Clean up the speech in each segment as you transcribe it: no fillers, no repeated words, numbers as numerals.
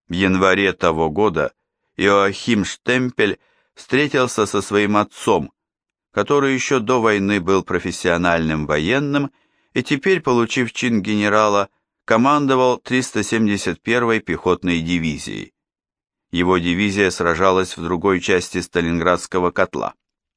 В январе того года Иоахим Штемпель встретился со своим отцом, который еще до войны был профессиональным военным и теперь, получив чин генерала, командовал 371-й пехотной дивизией. Его дивизия сражалась в другой части Сталинградского котла.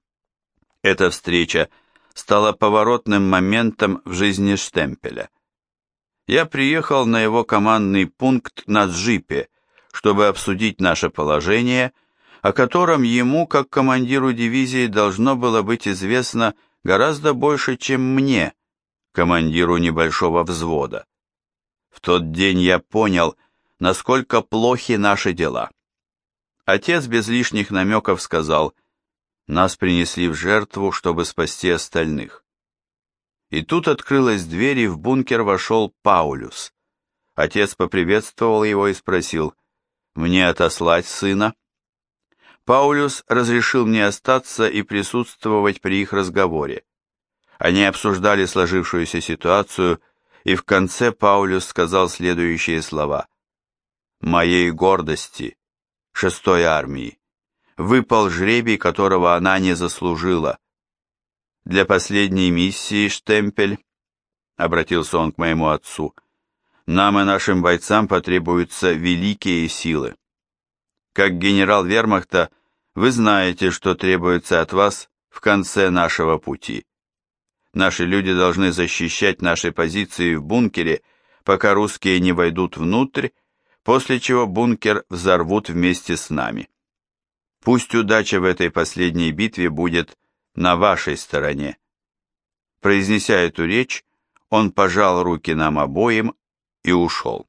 Эта встреча стала поворотным моментом в жизни Штемпеля. Я приехал на его командный пункт на джипе, чтобы обсудить наше положение, о котором ему, как командиру дивизии, должно было быть известно гораздо больше, чем мне, командиру небольшого взвода. В тот день я понял, насколько плохи наши дела. Отец без лишних намеков сказал: «Нас принесли в жертву, чтобы спасти остальных». И тут открылась дверь, и в бункер вошел Паулюс. Отец поприветствовал его и спросил: «Мне отослать сына?» Паулюс разрешил мне остаться и присутствовать при их разговоре. Они обсуждали сложившуюся ситуацию, и в конце Паулюс сказал следующие слова: «Моей гордости, 6-й армии, выпал жребий, которого она не заслужила. Для последней миссии, Штемпель, — обратился он к моему отцу, — нам и нашим бойцам потребуются великие силы. Как генерал вермахта, вы знаете, что требуется от вас в конце нашего пути. Наши люди должны защищать наши позиции в бункере, пока русские не войдут внутрь, после чего бункер взорвут вместе с нами. Пусть удача в этой последней битве будет на вашей стороне». Произнеся эту речь, он пожал руки нам обоим и ушел.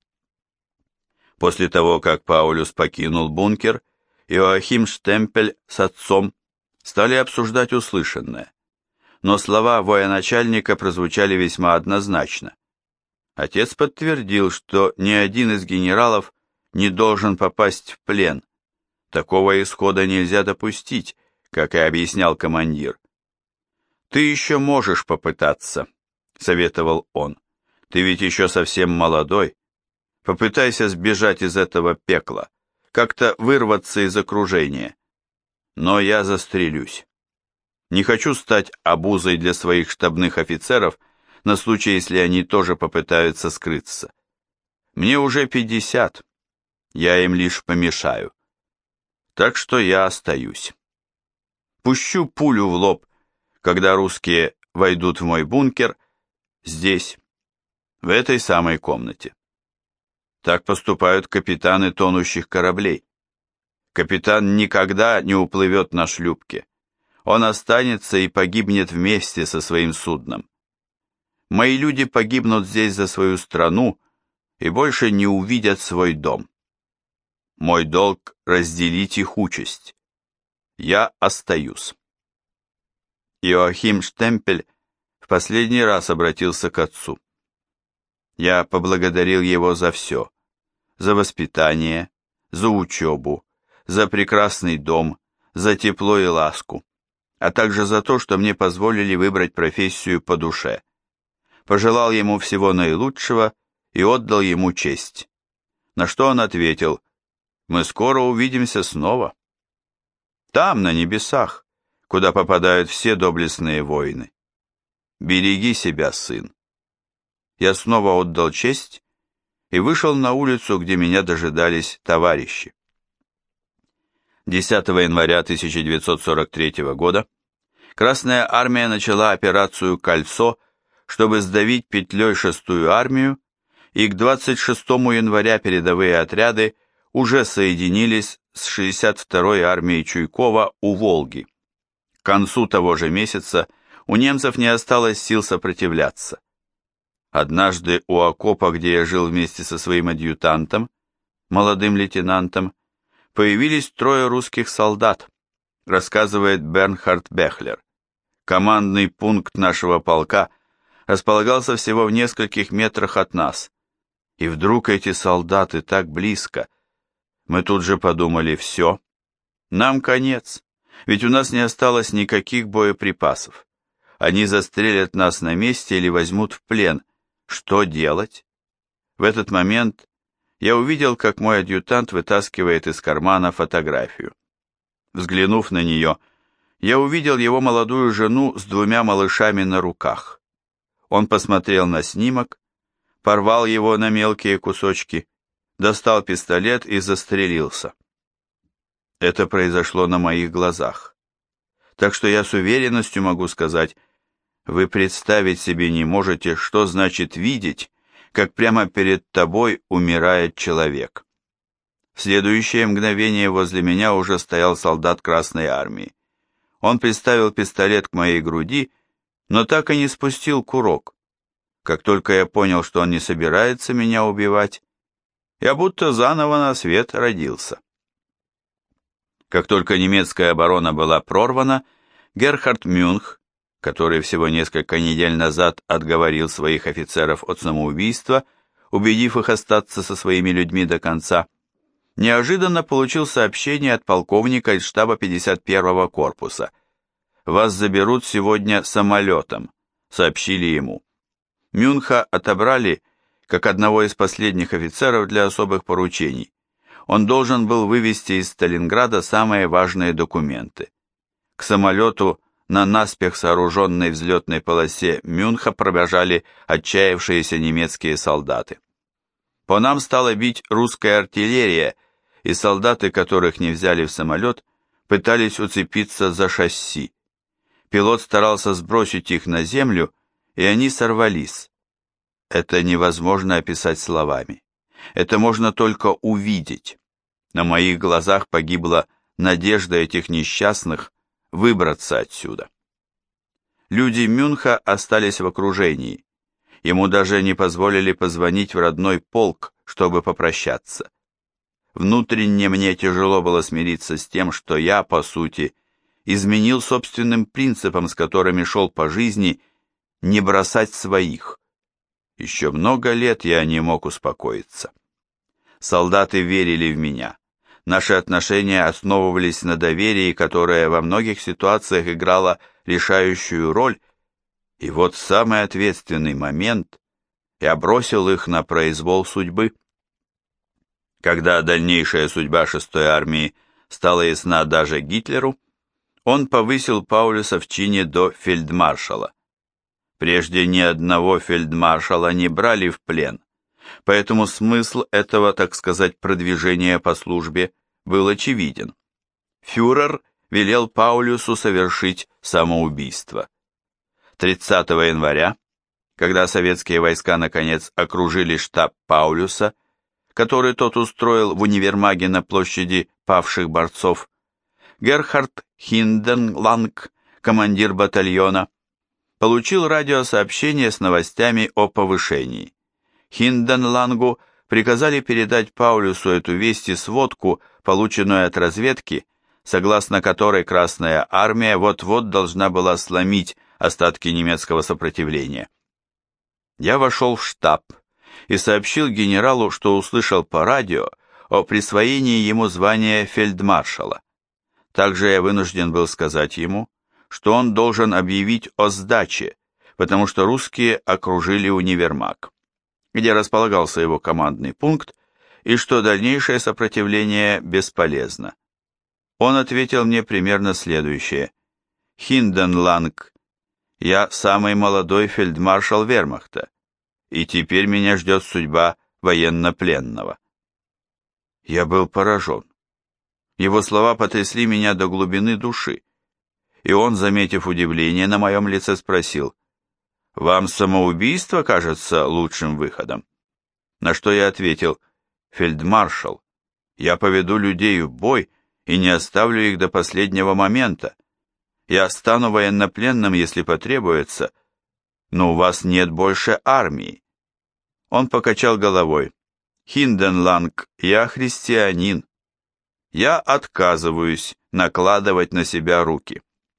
После того, как Паулюс покинул бункер, Иоахим Штемпель с отцом стали обсуждать услышанное, но слова военачальника прозвучали весьма однозначно. Отец подтвердил, что ни один из генералов не должен попасть в плен. Такого исхода нельзя допустить, как и объяснял командир. «Ты еще можешь попытаться», — советовал он. «Ты ведь еще совсем молодой. Попытайся сбежать из этого пекла, как-то вырваться из окружения. Но я застрелюсь. Не хочу стать обузой для своих штабных офицеров на случай, если они тоже попытаются скрыться. Мне уже 50, я им лишь помешаю. Так что я остаюсь. Пущу пулю в лоб, когда русские войдут в мой бункер, здесь, в этой самой комнате. Так поступают капитаны тонущих кораблей. Капитан никогда не уплывет на шлюпке. Он останется и погибнет вместе со своим судном. Мои люди погибнут здесь за свою страну и больше не увидят свой дом. Мой долг — разделить их участь. Я остаюсь». Иоахим Штемпель в последний раз обратился к отцу. Я поблагодарил его за все: за воспитание, за учебу, за прекрасный дом, за тепло и ласку, а также за то, что мне позволили выбрать профессию по душе. Пожелал ему всего наилучшего и отдал ему честь. На что он ответил: «Мы скоро увидимся снова. Там, на небесах, куда попадают все доблестные воины. Береги себя, сын». Я снова отдал честь и вышел на улицу, где меня дожидались товарищи. 10 января 1943 года Красная армия начала операцию «Кольцо», чтобы сдавить петлей 6-ю армию, и к 26 января передовые отряды уже соединились с 62-й армией Чуйкова у Волги. К концу того же месяца у немцев не осталось сил сопротивляться. Однажды у окопа, где я жил вместе со своим адъютантом, молодым лейтенантом, появились 3 русских солдат, рассказывает Бернхард Бехлер. Командный пункт нашего полка располагался всего в нескольких метрах от нас. И вдруг эти солдаты так близко. Мы тут же подумали: все, нам конец, ведь у нас не осталось никаких боеприпасов. Они застрелят нас на месте или возьмут в плен. Что делать? В этот момент я увидел, как мой адъютант вытаскивает из кармана фотографию. Взглянув на нее, я увидел его молодую жену с 2 малышами на руках. Он посмотрел на снимок, порвал его на мелкие кусочки, достал пистолет и застрелился. Это произошло на моих глазах. Так что я с уверенностью могу сказать, вы представить себе не можете, что значит видеть, как прямо перед тобой умирает человек. В следующее мгновение возле меня уже стоял солдат Красной Армии. Он приставил пистолет к моей груди, но так и не спустил курок. Как только я понял, что он не собирается меня убивать, я будто заново на свет родился. Как только немецкая оборона была прорвана, Герхард Мюнх, который всего несколько недель назад отговорил своих офицеров от самоубийства, убедив их остаться со своими людьми до конца, неожиданно получил сообщение от полковника из штаба 51-го корпуса. «Вас заберут сегодня самолетом», — сообщили ему. Мюнха отобрали как одного из последних офицеров для особых поручений. Он должен был вывести из Сталинграда самые важные документы. К самолету на наспех сооруженной взлетной полосе Мюнха пробежали отчаявшиеся немецкие солдаты. По нам стала бить русская артиллерия, и солдаты, которых не взяли в самолет, пытались уцепиться за шасси. Пилот старался сбросить их на землю, и они сорвались. Это невозможно описать словами. Это можно только увидеть. На моих глазах погибла надежда этих несчастных выбраться отсюда. Люди Мюнха остались в окружении. Ему даже не позволили позвонить в родной полк, чтобы попрощаться. Внутренне мне тяжело было смириться с тем, что я, по сути, изменил собственным принципам, с которыми шел по жизни, не бросать своих. Еще много лет я не мог успокоиться. Солдаты верили в меня. Наши отношения основывались на доверии, которое во многих ситуациях играло решающую роль, и вот в самый ответственный момент я бросил их на произвол судьбы. Когда дальнейшая судьба 6-й армии стала ясна даже Гитлеру, он повысил Паулюса в чине до фельдмаршала. Прежде ни одного фельдмаршала не брали в плен, поэтому смысл этого, так сказать, продвижения по службе был очевиден. Фюрер велел Паулюсу совершить самоубийство. 30 января, когда советские войска наконец окружили штаб Паулюса, который тот устроил в универмаге на площади павших борцов, Герхард Хинденланг, командир батальона, получил радиосообщение с новостями о повышении. Хинденлангу приказали передать Паулюсу эту весть и сводку, полученную от разведки, согласно которой Красная Армия вот-вот должна была сломить остатки немецкого сопротивления. Я вошел в штаб и сообщил генералу, что услышал по радио о присвоении ему звания фельдмаршала. Также я вынужден был сказать ему, что он должен объявить о сдаче, потому что русские окружили универмаг, где располагался его командный пункт, и что дальнейшее сопротивление бесполезно. Он ответил мне примерно следующее: «Хинденланг, я самый молодой фельдмаршал вермахта, и теперь меня ждет судьба военнопленного». Я был поражен. Его слова потрясли меня до глубины души, и он, заметив удивление на моем лице, спросил: «Вам самоубийство кажется лучшим выходом?» На что я ответил: «Фельдмаршал, я поведу людей в бой и не оставлю их до последнего момента. Я стану военнопленным, если потребуется, но у вас нет больше армии». Он покачал головой. «Хинденланг, я христианин. Я отказываюсь накладывать на себя руки».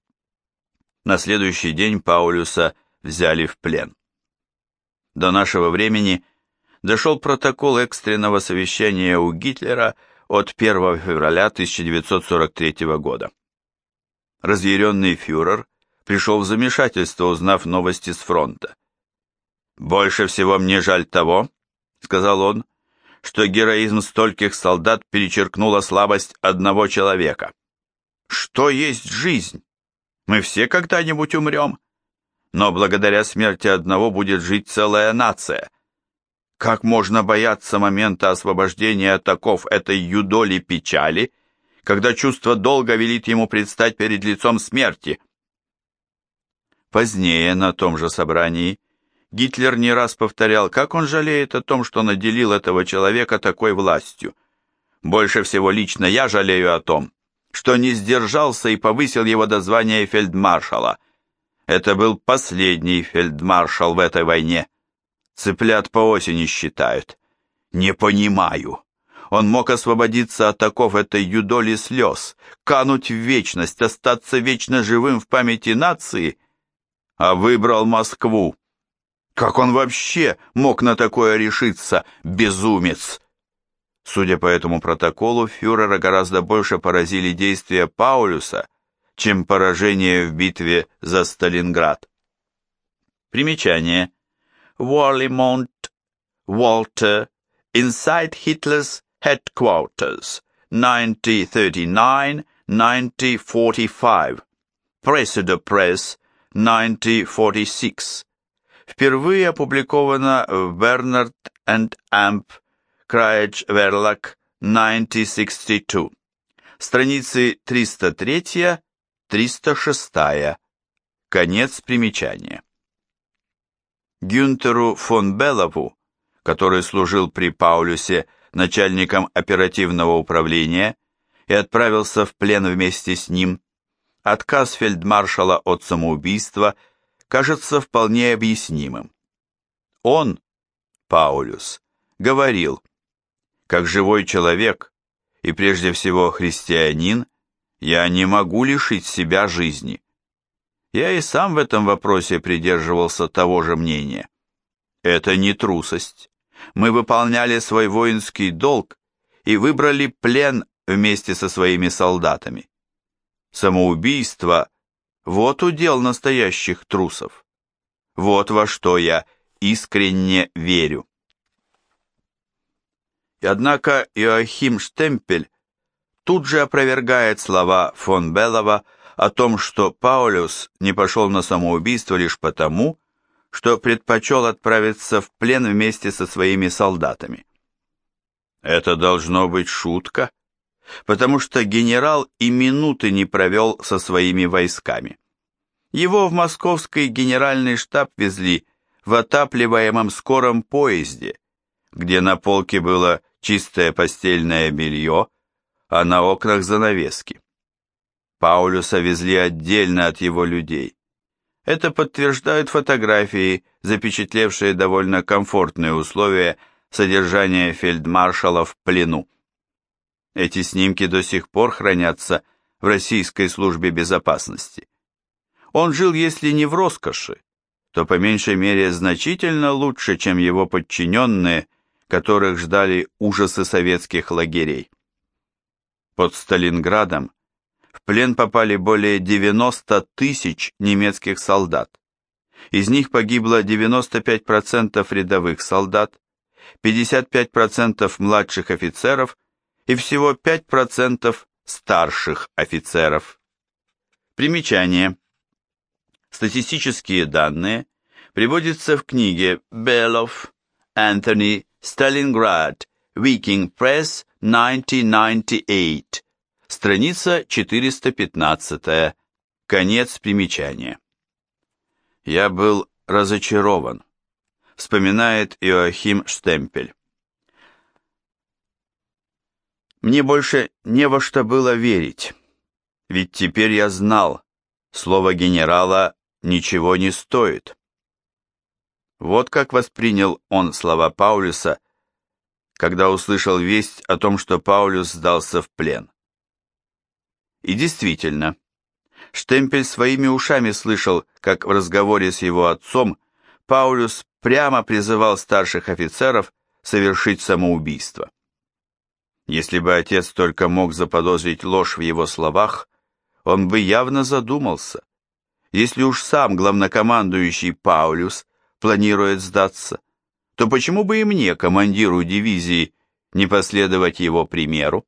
На следующий день Паулюса взяли в плен. До нашего времени дошел протокол экстренного совещания у Гитлера от 1 февраля 1943 года. Разъяренный фюрер пришел в замешательство, узнав новости с фронта. «Больше всего мне жаль того, — сказал он, — что героизм стольких солдат перечеркнула слабость одного человека. Что есть жизнь? Мы все когда-нибудь умрем, но благодаря смерти одного будет жить целая нация. Как можно бояться момента освобождения от оков этой юдоли печали, когда чувство долга велит ему предстать перед лицом смерти? Позднее, на том же собрании, Гитлер не раз повторял, как он жалеет о том, что наделил этого человека такой властью. Больше всего лично я жалею о том, что не сдержался и повысил его до звания фельдмаршала. Это был последний фельдмаршал в этой войне. Цыплят по осени считают. Не понимаю. Он мог освободиться от оков этой юдоли слез, кануть в вечность, остаться вечно живым в памяти нации, а выбрал Москву. Как он вообще мог на такое решиться, безумец? Судя по этому протоколу, фюрера гораздо больше поразили действия Паулюса, чем поражение в битве за Сталинград. Примечание. Warlimont Walter inside Hitler's headquarters 1939-1945 Presse de Presse 1946. Впервые опубликовано в Bernard and Amp Craig Verlag 1962. Страницы 303-306. Конец примечания. Гюнтеру фон Беллову, который служил при Паулюсе начальником оперативного управления и отправился в плен вместе с ним, отказ фельдмаршала от самоубийства кажется вполне объяснимым. Он, Паулюс, говорил: «Как живой человек и прежде всего христианин, я не могу лишить себя жизни». Я и сам в этом вопросе придерживался того же мнения. Это не трусость. Мы выполняли свой воинский долг и выбрали плен вместе со своими солдатами. Самоубийство – вот удел настоящих трусов. Вот во что я искренне верю. И однако Иоахим Штемпель тут же опровергает слова фон Беллова о том, что Паулюс не пошел на самоубийство лишь потому, что предпочел отправиться в плен вместе со своими солдатами. Это должно быть шутка, потому что генерал и минуты не провел со своими войсками. Его в московский генеральный штаб везли в отапливаемом скором поезде, где на полке было чистое постельное белье, а на окнах занавески. Паулюса везли отдельно от его людей. Это подтверждают фотографии, запечатлевшие довольно комфортные условия содержания фельдмаршала в плену. Эти снимки до сих пор хранятся в Российской службе безопасности. Он жил, если не в роскоши, то по меньшей мере значительно лучше, чем его подчиненные, которых ждали ужасы советских лагерей. Под Сталинградом в плен попали более 90 тысяч немецких солдат. Из них погибло 95% рядовых солдат, 55% младших офицеров и всего 5% старших офицеров. Примечание. Статистические данные приводятся в книге Беллов, Anthony, Stalingrad, Viking Press, 1998. Страница 415. Конец примечания. «Я был разочарован», вспоминает Иоахим Штемпель. «Мне больше не во что было верить, ведь теперь я знал, слово генерала ничего не стоит». Вот как воспринял он слова Паулюса, когда услышал весть о том, что Паулюс сдался в плен. И действительно, Штемпель своими ушами слышал, как в разговоре с его отцом Паулюс прямо призывал старших офицеров совершить самоубийство. Если бы отец только мог заподозрить ложь в его словах, он бы явно задумался. Если уж сам главнокомандующий Паулюс планирует сдаться, то почему бы и мне, командиру дивизии, не последовать его примеру?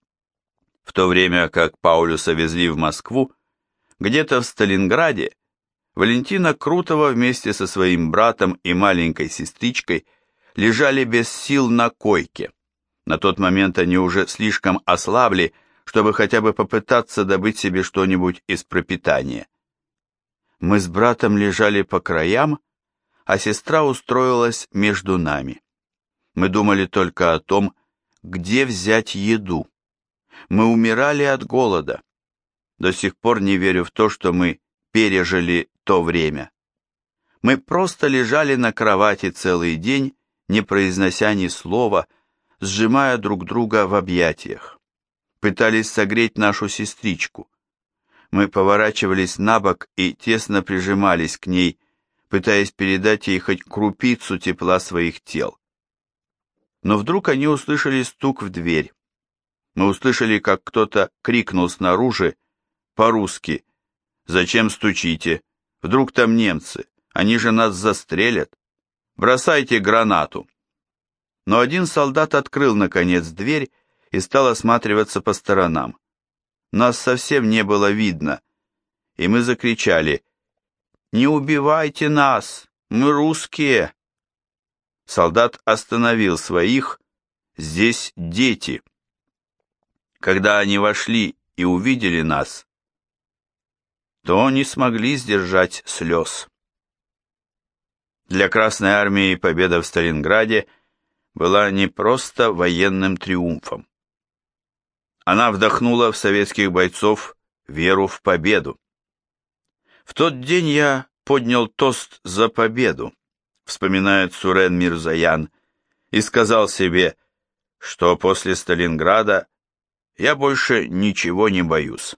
В то время как Паулюса везли в Москву, где-то в Сталинграде Валентина Крутова вместе со своим братом и маленькой сестричкой лежали без сил на койке. На тот момент они уже слишком ослабли, чтобы хотя бы попытаться добыть себе что-нибудь из пропитания. Мы с братом лежали по краям, а сестра устроилась между нами. Мы думали только о том, где взять еду. Мы умирали от голода. До сих пор не верю в то, что мы пережили то время. Мы просто лежали на кровати целый день, не произнося ни слова, сжимая друг друга в объятиях. Пытались согреть нашу сестричку. Мы поворачивались на бок и тесно прижимались к ней, пытаясь передать ей хоть крупицу тепла своих тел. Но вдруг они услышали стук в дверь. Мы услышали, как кто-то крикнул снаружи по-русски: «Зачем стучите? Вдруг там немцы? Они же нас застрелят! Бросайте гранату!» Но один солдат открыл, наконец, дверь и стал осматриваться по сторонам. Нас совсем не было видно, и мы закричали: «Не убивайте нас! Мы русские!» Солдат остановил своих: «Здесь дети!» Когда они вошли и увидели нас, то не смогли сдержать слез. Для Красной Армии победа в Сталинграде была не просто военным триумфом. Она вдохнула в советских бойцов веру в победу. В тот день я поднял тост за победу, вспоминает Сурен Мирзоян, и сказал себе, что после Сталинграда я больше ничего не боюсь.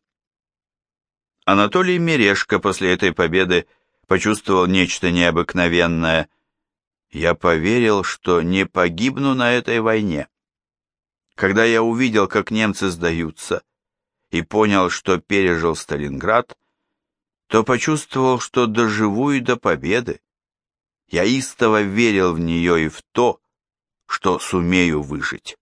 Анатолий Мережко после этой победы почувствовал нечто необыкновенное. Я поверил, что не погибну на этой войне. Когда я увидел, как немцы сдаются, и понял, что пережил Сталинград, то почувствовал, что доживу и до победы. Я истово верил в нее и в то, что сумею выжить.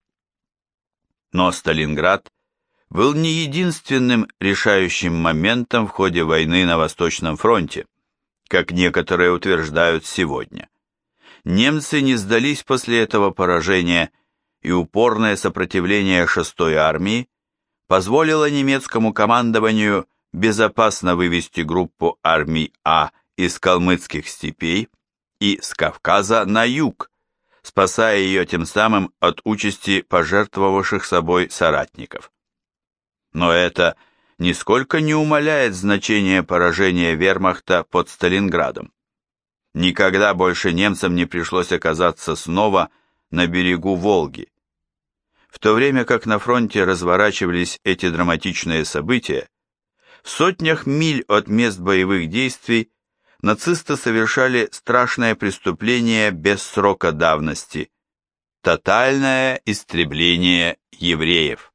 Но Сталинград был не единственным решающим моментом в ходе войны на Восточном фронте, как некоторые утверждают сегодня. Немцы не сдались после этого поражения, и упорное сопротивление 6-й армии позволило немецкому командованию безопасно вывести группу армий А из калмыцких степей и с Кавказа на юг, спасая ее тем самым от участи пожертвовавших собой соратников. Но это нисколько не умаляет значение поражения вермахта под Сталинградом. Никогда больше немцам не пришлось оказаться снова на берегу Волги. В то время как на фронте разворачивались эти драматичные события, в сотнях миль от мест боевых действий нацисты совершали страшное преступление без срока давности – тотальное истребление евреев.